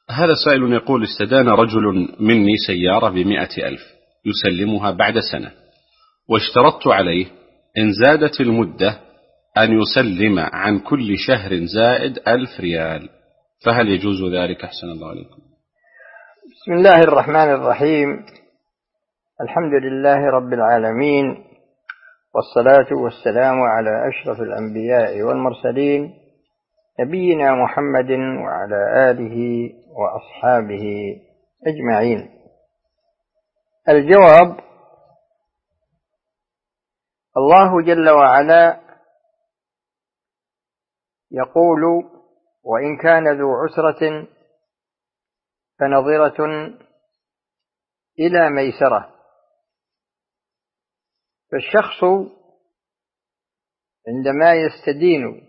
هذا سائل يقول: استدان رجل مني سيارة ب100,000 يسلمها بعد سنة، واشترطت عليه إن زادت المدة أن يسلم عن كل شهر زائد 1,000 ريال، فهل يجوز ذلك؟ أحسن الله عليكم. بسم الله الرحمن الرحيم. الحمد لله رب العالمين، والصلاة والسلام على أشرف الأنبياء والمرسلين، نبينا محمد وعلى آله وأصحابه أجمعين. الجواب: الله جل وعلا يقول: وإن كان ذو عسرة فنظرة إلى ميسرة. فالشخص عندما يستدين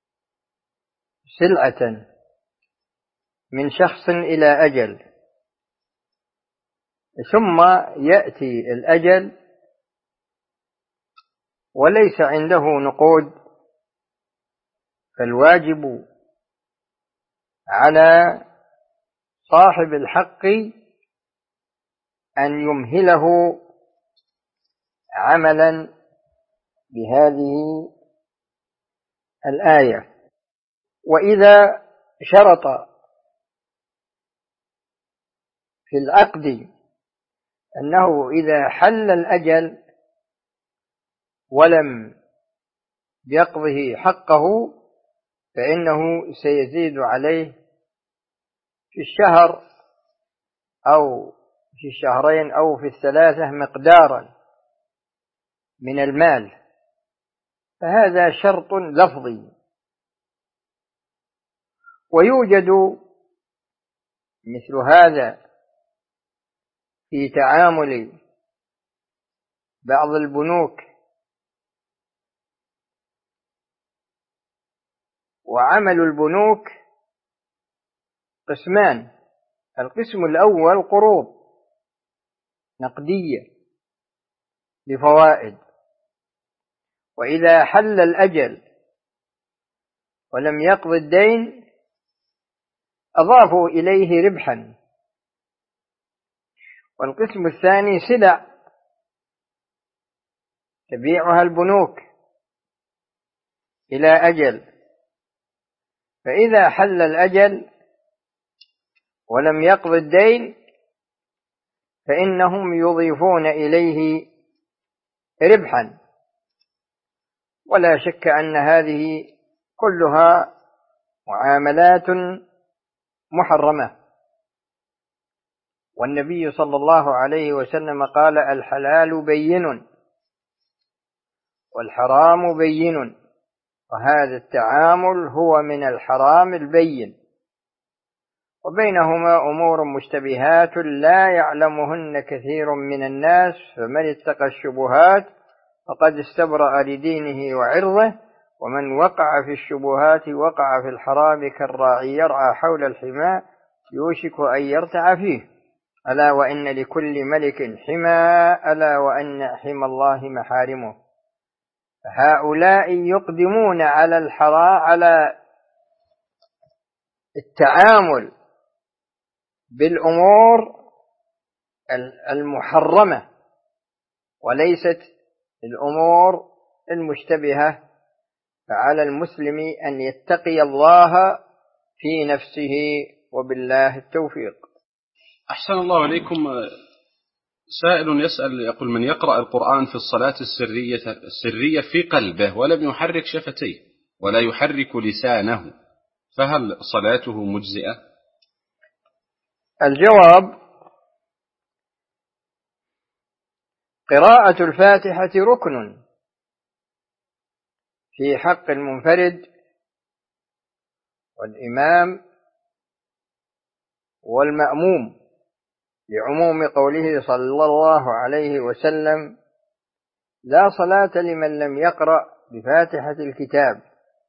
سلعة من شخص إلى أجل، ثم يأتي الأجل وليس عنده نقود، فالواجب على صاحب الحق أن يمهله عملا بهذه الآية. وإذا شرط في العقد أنه إذا حل الأجل ولم يقضه حقه فإنه سيزيد عليه في الشهر أو في الشهرين أو في الثلاثة مقدارا من المال، فهذا شرط لفظي. ويوجد مثل هذا في تعامل بعض البنوك، وعمل البنوك قسمان: القسم الأول قروض نقدية بفوائد، وإذا حل الأجل ولم يقض الدين أضافوا إليه ربحا. والقسم الثاني سلع تبيعها البنوك إلى أجل، فإذا حل الأجل ولم يقض الدين فإنهم يضيفون إليه ربحا. ولا شك أن هذه كلها معاملات محرمة، والنبي صلى الله عليه وسلم قال: الحلال بين والحرام بين، وهذا التعامل هو من الحرام البين، وبينهما أمور مشتبهات لا يعلمهن كثير من الناس، فمن اتقى الشبهات فقد استبرأ لدينه وعرضه، ومن وقع في الشبهات وقع في الحرام كالراعي يرعى حول الحمى يوشك أن يرتع فيه. ألا وإن لكل ملك حمى، ألا وأن حمى الله محارمه. هؤلاء يقدمون على على التعامل بالأمور المحرمة وليست الأمور المشتبهة. فعلى المسلم أن يتقي الله في نفسه، وبالله التوفيق. أحسن الله عليكم. سائل يسأل يقول: من يقرأ القرآن في الصلاة السرية في قلبه ولم يحرك شفتيه ولا يحرك لسانه، فهل صلاته مجزئة؟ الجواب: قراءة الفاتحة ركن في حق المنفرد والإمام والمأموم، لعموم قوله صلى الله عليه وسلم: لا صلاة لمن لم يقرأ بفاتحة الكتاب.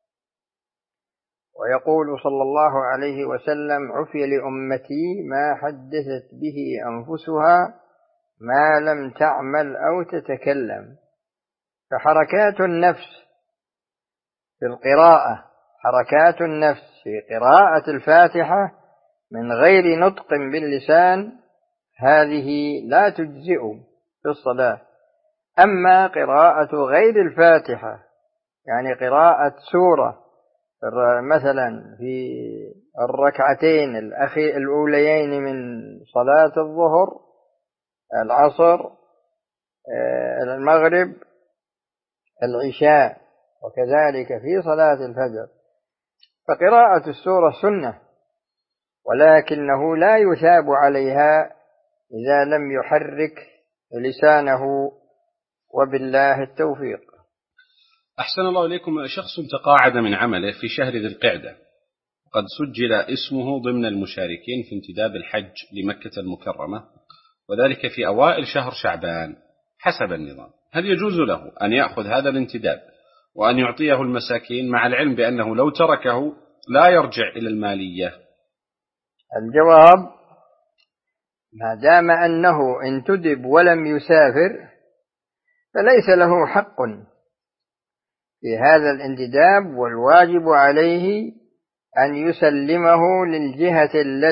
ويقول صلى الله عليه وسلم: عفي لأمتي ما حدثت به أنفسها ما لم تعمل أو تتكلم. فحركات النفس في القراءة، حركات النفس في قراءة الفاتحة من غير نطق باللسان هذه لا تجزئ في الصلاة. أما قراءة غير الفاتحة، يعني قراءة سورة مثلا في الركعتين الأوليين من صلاة الظهر، العصر، المغرب، العشاء، وكذلك في صلاة الفجر، فقراءة السورة سنة، ولكنه لا يثاب عليها إذا لم يحرك لسانه، وبالله التوفيق. أحسن الله إليكم. شخص تقاعد من عمله في شهر ذي القعدة، قد سجل اسمه ضمن المشاركين في انتداب الحج لمكة المكرمة، وذلك في أوائل شهر شعبان حسب النظام، هل يجوز له أن يأخذ هذا الانتداب وأن يعطيه المساكين، مع العلم بأنه لو تركه لا يرجع إلى المالية؟ الجواب: ما دام أنه انتدب ولم يسافر فليس له حق في هذا الانتداب، والواجب عليه أن يسلمه للجهة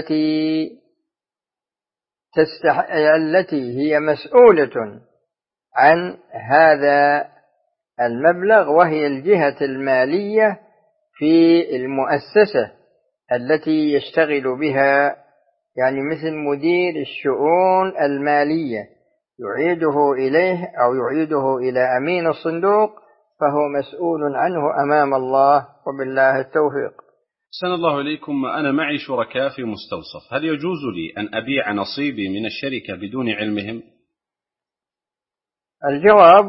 التي هي مسؤولة عن هذا المبلغ، وهي الجهة المالية في المؤسسة التي يشتغل بها، يعني مثل مدير الشؤون المالية، يعيده إليه أو يعيده إلى أمين الصندوق، فهو مسؤول عنه أمام الله، وبالله التوفيق. أحسن الله إليكم. أنا معي شركاء في مستوصف، هل يجوز لي أن أبيع نصيبي من الشركة بدون علمهم؟ الجواب: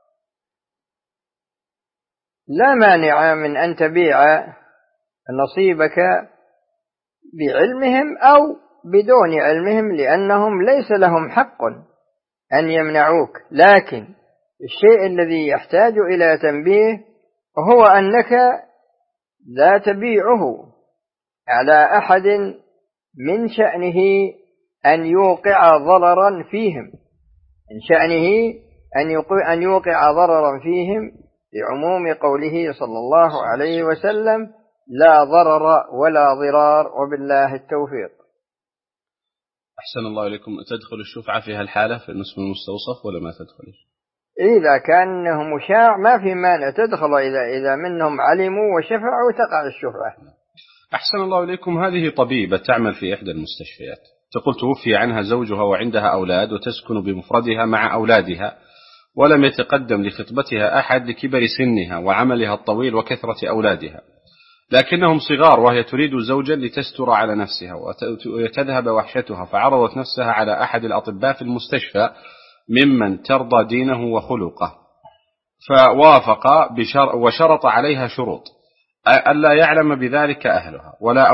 لا مانع من أن تبيع نصيبك بعلمهم أو بدون علمهم، لأنهم ليس لهم حق أن يمنعوك، لكن الشيء الذي يحتاج إلى تنبيه هو أنك لا تبيعه على أحد من شأنه أن يوقع ضررا فيهم، من شأنه أن يوقع ضررا فيهم، لعموم قوله صلى الله عليه وسلم: لا ضرر ولا ضرار، وبالله التوفيق. أحسن الله إليكم. تدخل الشفعة في هالحالة في نصف المستوصف ولا ما تدخل؟ إذا كان مشاع ما في مانع تدخل، إذا منهم علموا وشفعوا تقع الشفعة. أحسن الله إليكم. هذه طبيبة تعمل في إحدى المستشفيات، تقول توفي عنها زوجها وعندها أولاد وتسكن بمفردها مع أولادها، ولم يتقدم لخطبتها أحد لكبر سنها وعملها الطويل وكثرة أولادها، لكنهم صغار، وهي تريد زوجا لتستر على نفسها وتذهب وحشتها، فعرضت نفسها على أحد الأطباء في المستشفى ممن ترضى دينه وخلقه، فوافق وشرط عليها شروط: ألا يعلم بذلك أهله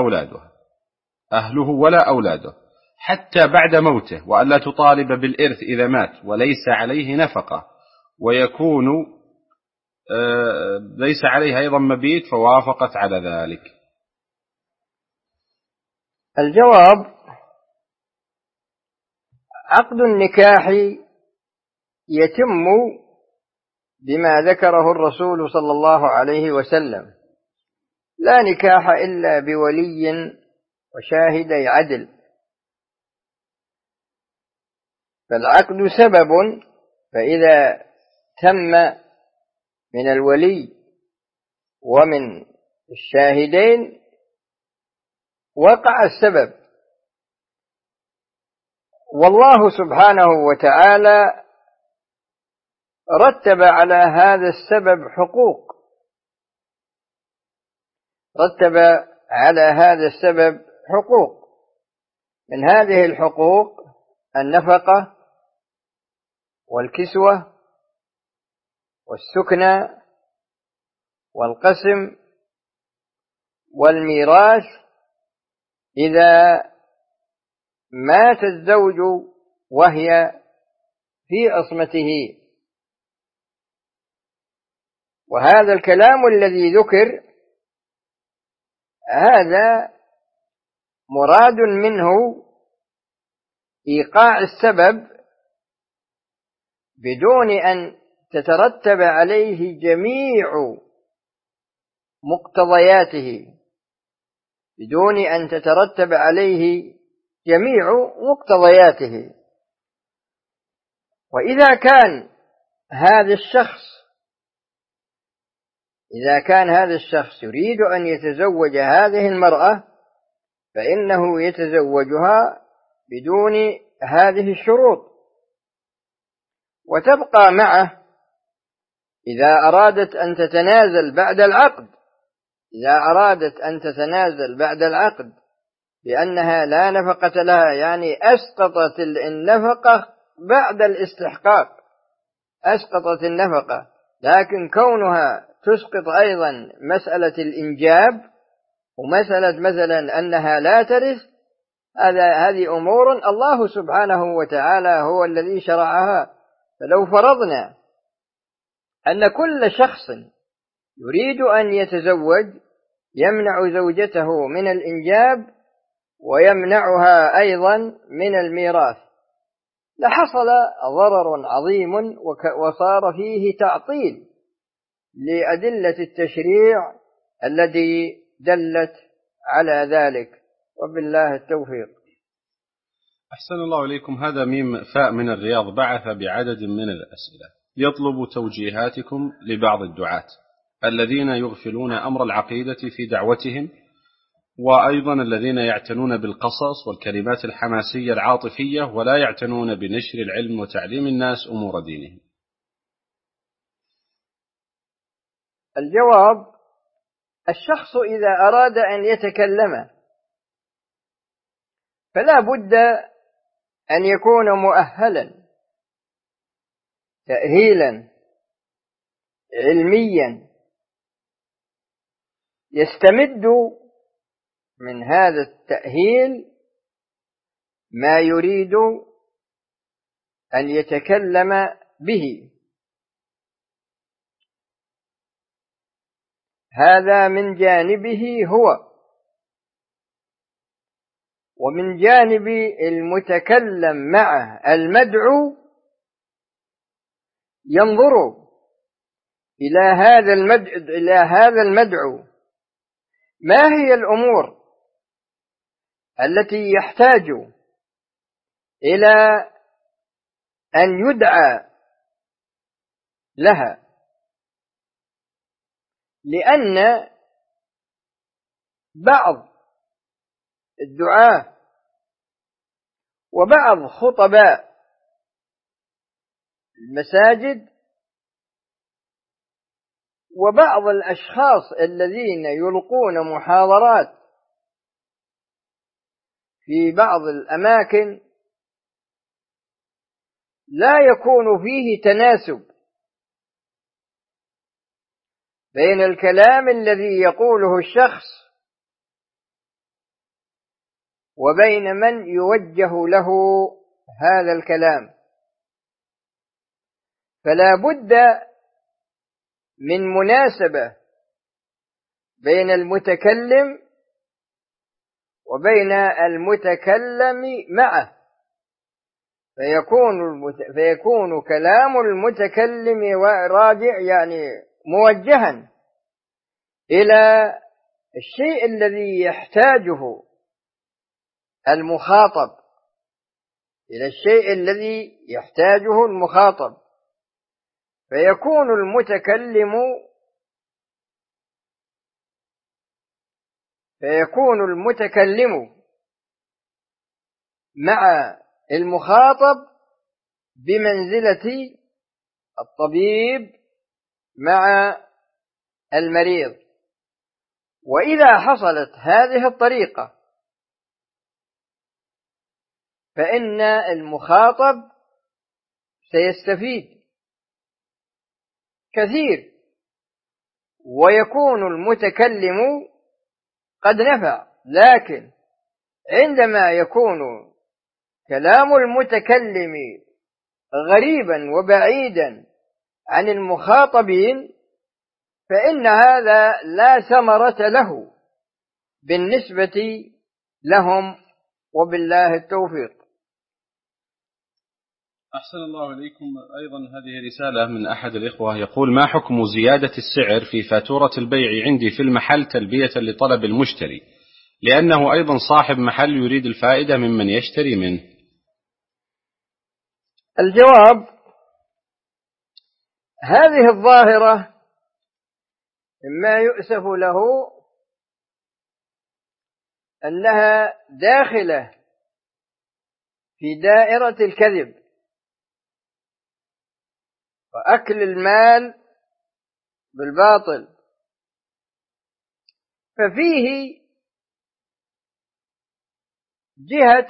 ولا أولاده حتى بعد موته، وألا تطالب بالإرث إذا مات وليس عليه نفقة، ويكون ليس عليه أيضا مبيت، فوافقت على ذلك. الجواب: عقد النكاح يتم بما ذكره الرسول صلى الله عليه وسلم: لا نكاح إلا بولي وشاهدي عدل. فالعقد سبب، فإذا تم من الولي ومن الشاهدين وقع السبب. والله سبحانه وتعالى رتب على هذا السبب حقوق، رتب على هذا السبب حقوق، من هذه الحقوق النفقة والكسوة والسكنى والقسم والميراث إذا مات الزوج وهي في عصمته. وهذا الكلام الذي ذكر هذا مراد منه إيقاع السبب بدون أن تترتب عليه جميع مقتضياته، بدون أن تترتب عليه جميع مقتضياته. وإذا كان هذا الشخص يريد أن يتزوج هذه المرأة فإنه يتزوجها بدون هذه الشروط، وتبقى معه إذا أرادت أن تتنازل بعد العقد لأنها لا نفقة لها، يعني أسقطت النفقة بعد الاستحقاق، أسقطت النفقة، لكن كونها تسقط أيضا مسألة الإنجاب ومسألة مثلا أنها لا ترث، هذه أمور الله سبحانه وتعالى هو الذي شرعها. فلو فرضنا أن كل شخص يريد أن يتزوج يمنع زوجته من الإنجاب ويمنعها أيضا من الميراث لحصل ضرر عظيم وصار فيه تعطيل لأدلة التشريع الذي دلت على ذلك، وبالله التوفيق. أحسن الله إليكم. هذا ميم فاء من الرياض بعث بعدد من الأسئلة يطلب توجيهاتكم لبعض الدعاة الذين يغفلون أمر العقيدة في دعوتهم، وأيضا الذين يعتنون بالقصص والكلمات الحماسية العاطفية ولا يعتنون بنشر العلم وتعليم الناس أمور دينهم. الجواب: الشخص إذا أراد أن يتكلم فلا بد أن يكون مؤهلا تأهيلا علميا يستمد من هذا التأهيل ما يريد أن يتكلم به. هذا من جانبه هو، ومن جانب المتكلم معه المدعو ينظر إلى هذا المدعو ما هي الأمور التي يحتاج إلى أن يدعى لها، لأن بعض الدعاة وبعض خطباء المساجد وبعض الأشخاص الذين يلقون محاضرات في بعض الأماكن لا يكون فيه تناسب بين الكلام الذي يقوله الشخص وبين من يوجه له هذا الكلام. فلا بد من مناسبة بين المتكلم وبين المتكلم معه، فيكون كلام المتكلم راجع، يعني موجها إلى الشيء الذي يحتاجه المخاطب، فيكون المتكلم مع المخاطب بمنزلة الطبيب مع المريض. وإذا حصلت هذه الطريقة فإن المخاطب سيستفيد كثير، ويكون المتكلم قد نفع. لكن عندما يكون كلام المتكلم غريبا وبعيدا عن المخاطبين فإن هذا لا ثمرة له بالنسبة لهم، وبالله التوفيق. أحسن الله إليكم. أيضا هذه رسالة من أحد الإخوة يقول: ما حكم زيادة السعر في فاتورة البيع عندي في المحل تلبية لطلب المشتري لأنه أيضا صاحب محل يريد الفائدة ممن يشتري منه؟ الجواب: هذه الظاهرة مما يؤسف له أنها داخلة في دائرة الكذب وأكل المال بالباطل، ففيه جهة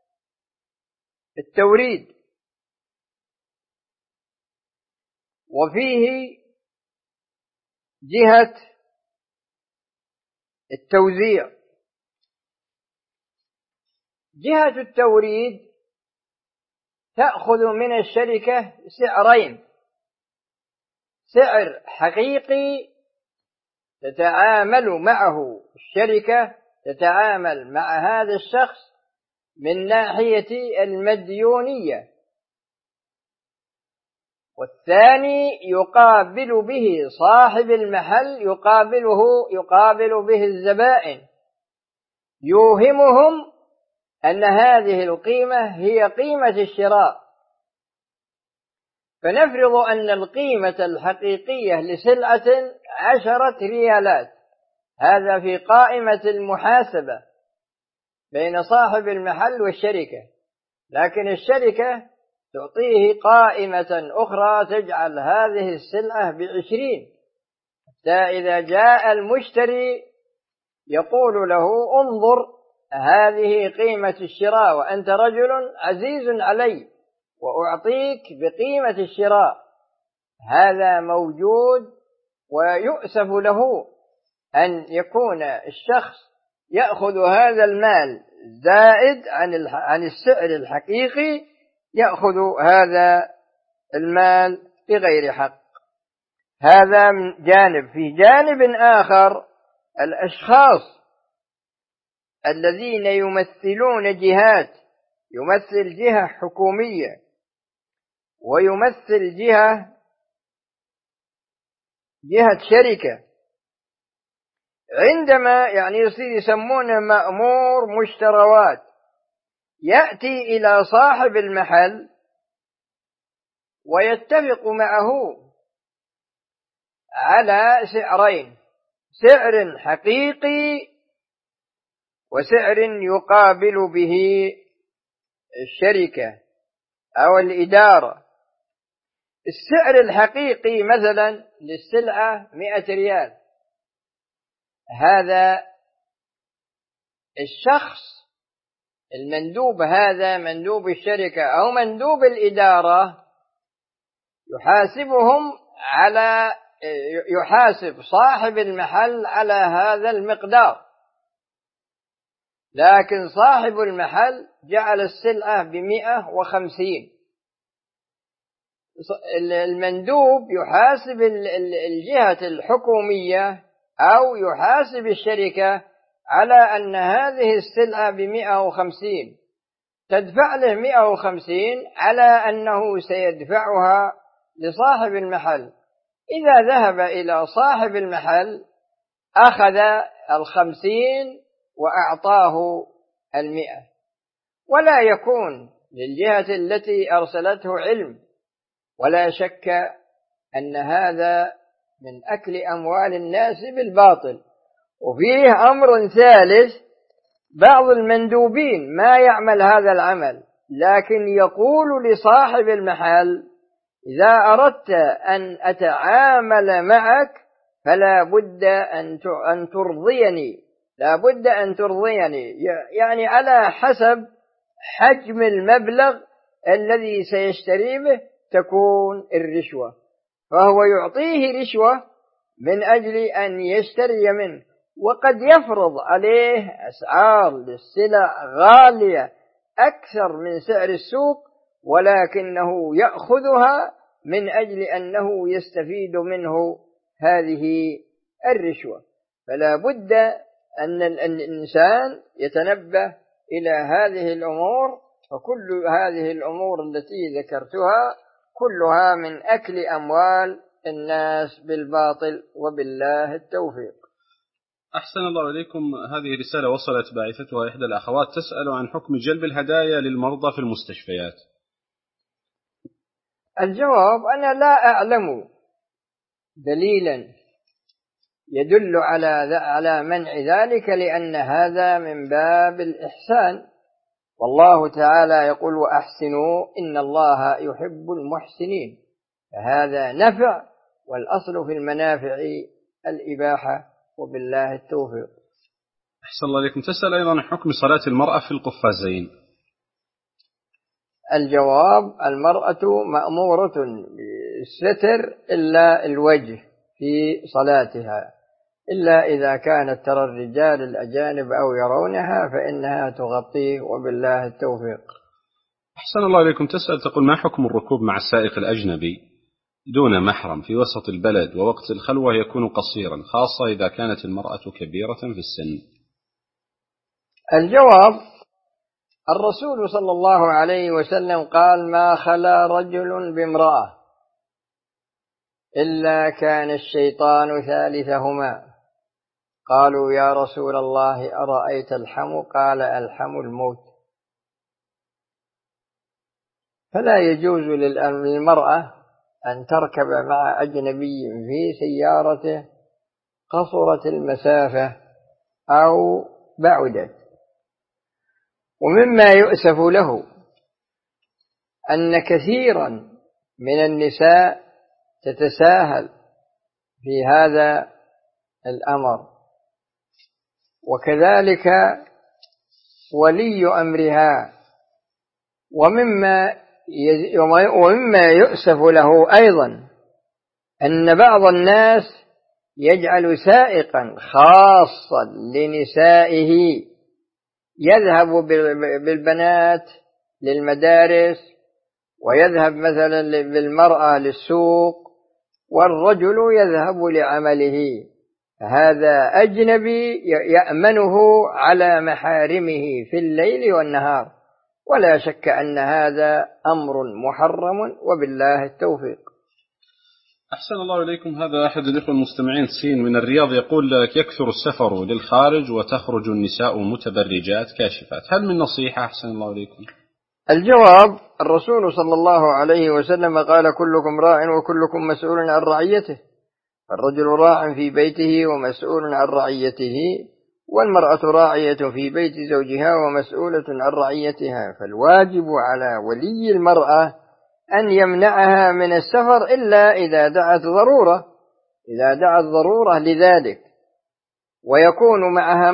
التوريد وفيه جهة التوزيع. جهة التوريد تأخذ من الشركة سعرين: سعر حقيقي تتعامل معه الشركة، تتعامل مع هذا الشخص من ناحية المديونية، والثاني يقابل به صاحب المحل، يقابل به الزبائن، يوهمهم أن هذه القيمة هي قيمة الشراء. فنفرض أن القيمة الحقيقية لسلعة 10 ريالات، هذا في قائمة المحاسبة بين صاحب المحل والشركة، لكن الشركة تعطيه قائمة أخرى تجعل هذه السلعة 20، حتى إذا جاء المشتري يقول له: انظر، هذه قيمة الشراء وأنت رجل عزيز علي وأعطيك بقيمة الشراء. هذا موجود، ويؤسف له أن يكون الشخص يأخذ هذا المال زائد عن السعر الحقيقي، يأخذ هذا المال بغير حق. هذا من جانب. في جانب آخر، الأشخاص الذين يمثلون جهات، يمثل جهة حكومية ويمثل جهة شركة، عندما يسمونه مأمور مشتروات، يأتي إلى صاحب المحل ويتفق معه على سعرين: سعر حقيقي وسعر يقابل به الشركة أو الإدارة. السعر الحقيقي مثلا للسلعة 100 ريال، هذا الشخص المندوب، هذا مندوب الشركة أو مندوب الإدارة، يحاسب صاحب المحل على هذا المقدار، لكن صاحب المحل جعل السلعة 150. المندوب يحاسب الجهة الحكومية أو يحاسب الشركة على أن هذه السلعة 150، تدفع له 150 على أنه سيدفعها لصاحب المحل. إذا ذهب إلى صاحب المحل أخذ 50 وأعطاه 100، ولا يكون للجهة التي أرسلته علم، ولا شك أن هذا من أكل أموال الناس بالباطل. وفيه أمر ثالث: بعض المندوبين ما يعمل هذا العمل، لكن يقول لصاحب المحل: إذا أردت أن أتعامل معك فلا بد أن ترضيني، لا بد أن ترضيني، يعني على حسب حجم المبلغ الذي سيشتري به تكون الرشوة، فهو يعطيه رشوة من أجل أن يشتري منه، وقد يفرض عليه أسعار للسلع غالية أكثر من سعر السوق، ولكنه يأخذها من أجل أنه يستفيد منه هذه الرشوة. فلا بد أن الإنسان يتنبه إلى هذه الأمور، فكل هذه الأمور التي ذكرتها كلها من أكل أموال الناس بالباطل، وبالله التوفيق. أحسن الله إليكم. هذه رسالة وصلت باعثتها إحدى الأخوات تسأل عن حكم جلب الهدايا للمرضى في المستشفيات. الجواب: أنا لا أعلم دليلا يدل على منع ذلك، لأن هذا من باب الإحسان، والله تعالى يقول: وأحسنوا إن الله يحب المحسنين. فهذا نفع، والأصل في المنافع الإباحة، وبالله التوفيق. أحسن الله إليكم. تسأل أيضا عن حكم صلاة المرأة في القفازين. الجواب: المرأة مأمورة بالستر إلا الوجه في صلاتها، إلا إذا كانت ترى الرجال الأجانب أو يرونها فإنها تغطيه، وبالله التوفيق. أحسن الله إليكم. تسأل تقول: ما حكم الركوب مع السائق الأجنبي دون محرم في وسط البلد ووقت الخلوة يكون قصيرا، خاصة إذا كانت المرأة كبيرة في السن؟ الجواب: الرسول صلى الله عليه وسلم قال: ما خلا رجل بامرأة إلا كان الشيطان ثالثهما. قالوا: يا رسول الله أرأيت الحم؟ قال: الحم الموت. فلا يجوز للمرأة أن تركب مع أجنبي في سيارته قصرت المسافة أو بعدت. ومما يؤسف له أن كثيرا من النساء تتساهل في هذا الأمر، وكذلك ولي أمرها. ومما يؤسف له أيضا أن بعض الناس يجعل سائقا خاصا لنسائه يذهب بالبنات للمدارس، ويذهب مثلا بالمرأة للسوق، والرجل يذهب لعمله. هذا أجنبي يأمنه على محارمه في الليل والنهار، ولا شك أن هذا أمر محرم، وبالله التوفيق. أحسن الله إليكم. هذا أحد الإخوة المستمعين سين من الرياض يقول لك: يكثر السفر للخارج وتخرج النساء متبرجات كاشفات، هل من نصيحة؟ أحسن الله إليكم. الجواب: الرسول صلى الله عليه وسلم قال: كلكم راع وكلكم مسؤول عن رعيته. الرجل راع في بيته ومسؤول عن رعيته، والمرأة راعية في بيت زوجها ومسؤولة عن رعيتها. فالواجب على ولي المرأة أن يمنعها من السفر إلا إذا دعت ضرورة لذلك، ويكون معها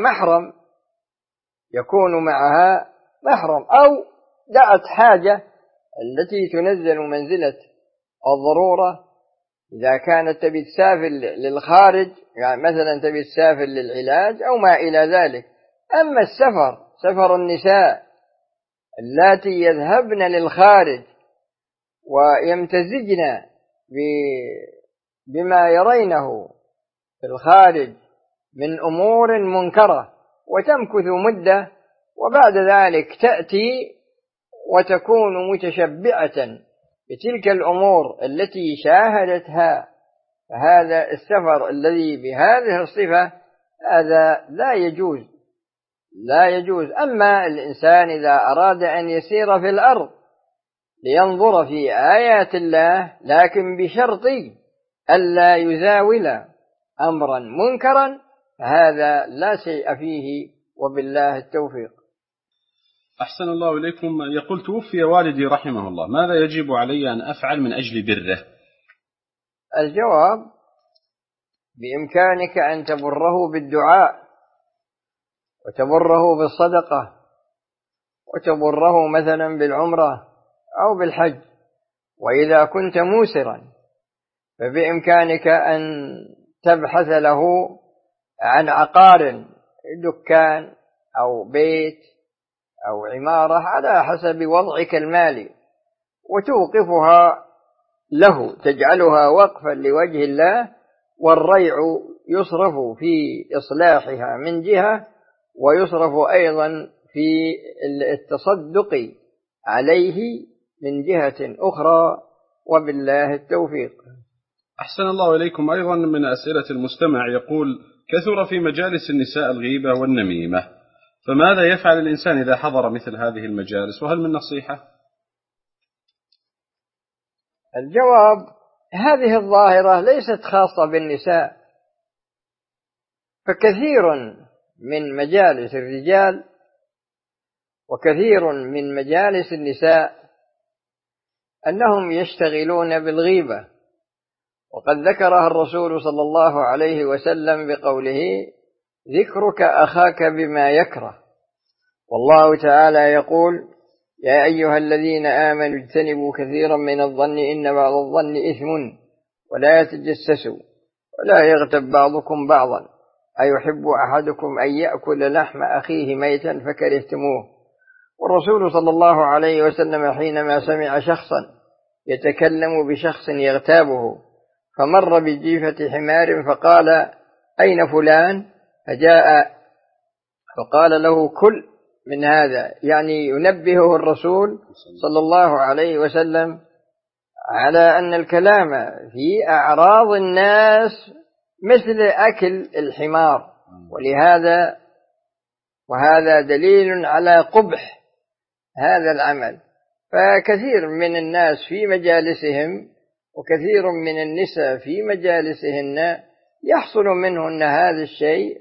محرم أو دعت حاجة التي تنزل منزلة الضرورة. إذا كانت تبي تسافر للخارج، يعني مثلا تبي تسافر للعلاج أو ما إلى ذلك. أما سفر النساء اللاتي يذهبن للخارج ويمتزجن بما يرينه في الخارج من أمور منكرة، وتمكث مدة، وبعد ذلك تأتي وتكون متشبعة بتلك الأمور التي شاهدتها. فهذا السفر الذي بهذه الصفة هذا لا يجوز. أما الإنسان إذا أراد أن يسير في الأرض لينظر في آيات الله، لكن بشرط ألا يزاول أمرا منكرا، فهذا لا شيء فيه، وبالله التوفيق. أحسن الله إليكم. يقول: توفي والدي رحمه الله، ماذا يجب علي أن أفعل من أجل بره؟ الجواب: بإمكانك أن تبره بالدعاء، وتبره بالصدقة، وتبره مثلا بالعمرة أو بالحج. وإذا كنت موسرا فبإمكانك أن تبحث له عن عقار، دكان أو بيت أو عمارة على حسب وضعك المالي، وتوقفها له، تجعلها وقفا لوجه الله، والريع يصرف في إصلاحها من جهة، ويصرف أيضا في التصدق عليه من جهة أخرى، وبالله التوفيق. أحسن الله إليكم. أيضا من أسئلة المستمع يقول: كثر في مجالس النساء الغيبة والنميمة، فماذا يفعل الإنسان إذا حضر مثل هذه المجالس، وهل من نصيحة؟ الجواب: هذه الظاهرة ليست خاصة بالنساء، فكثير من مجالس الرجال وكثير من مجالس النساء أنهم يشتغلون بالغيبة، وقد ذكرها الرسول صلى الله عليه وسلم بقوله: ذكرك أخاك بما يكره. والله تعالى يقول: يا أيها الذين آمنوا اجتنبوا كثيرا من الظن إن بعض الظن إثم ولا يتجسسوا ولا يغتب بعضكم بعضا أيحب أحدكم أن يأكل لحم أخيه ميتا فكرهتموه. والرسول صلى الله عليه وسلم حينما سمع شخصا يتكلم بشخص يغتابه فمر بجيفة حمار فقال: أين فلان؟ فجاء فقال له: كل من هذا، يعني ينبهه الرسول صلى الله عليه وسلم على أن الكلام في أعراض الناس مثل أكل الحمار، وهذا دليل على قبح هذا العمل. فكثير من الناس في مجالسهم وكثير من النساء في مجالسهن يحصل منهن هذا الشيء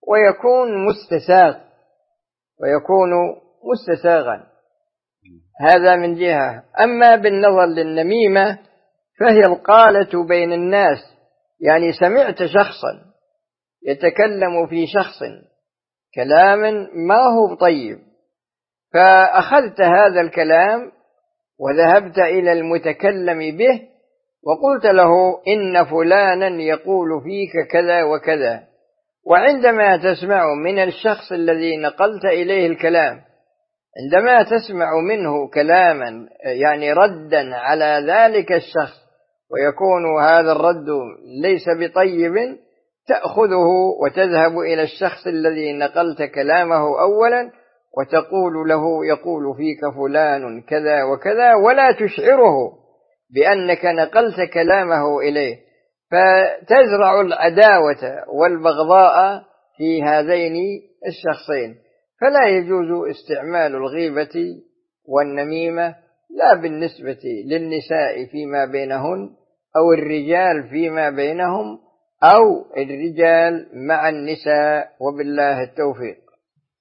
ويكون مستساغا. هذا من جهة. أما بالنظر للنميمة فهي القالة بين الناس، يعني سمعت شخصا يتكلم في شخص كلاما ما هو طيب، فأخذت هذا الكلام وذهبت إلى المتكلم به وقلت له: إن فلانا يقول فيك كذا وكذا. وعندما تسمع من الشخص الذي نقلت إليه الكلام، عندما تسمع منه كلاما يعني ردا على ذلك الشخص ويكون هذا الرد ليس بطيب، تأخذه وتذهب إلى الشخص الذي نقلت كلامه أولا وتقول له: يقول فيك فلان كذا وكذا، ولا تشعره بأنك نقلت كلامه إليه، فتزرع العداوة والبغضاء في هذين الشخصين. فلا يجوز استعمال الغيبة والنميمة لا بالنسبة للنساء فيما بينهن أو الرجال فيما بينهم أو الرجال مع النساء، وبالله التوفيق.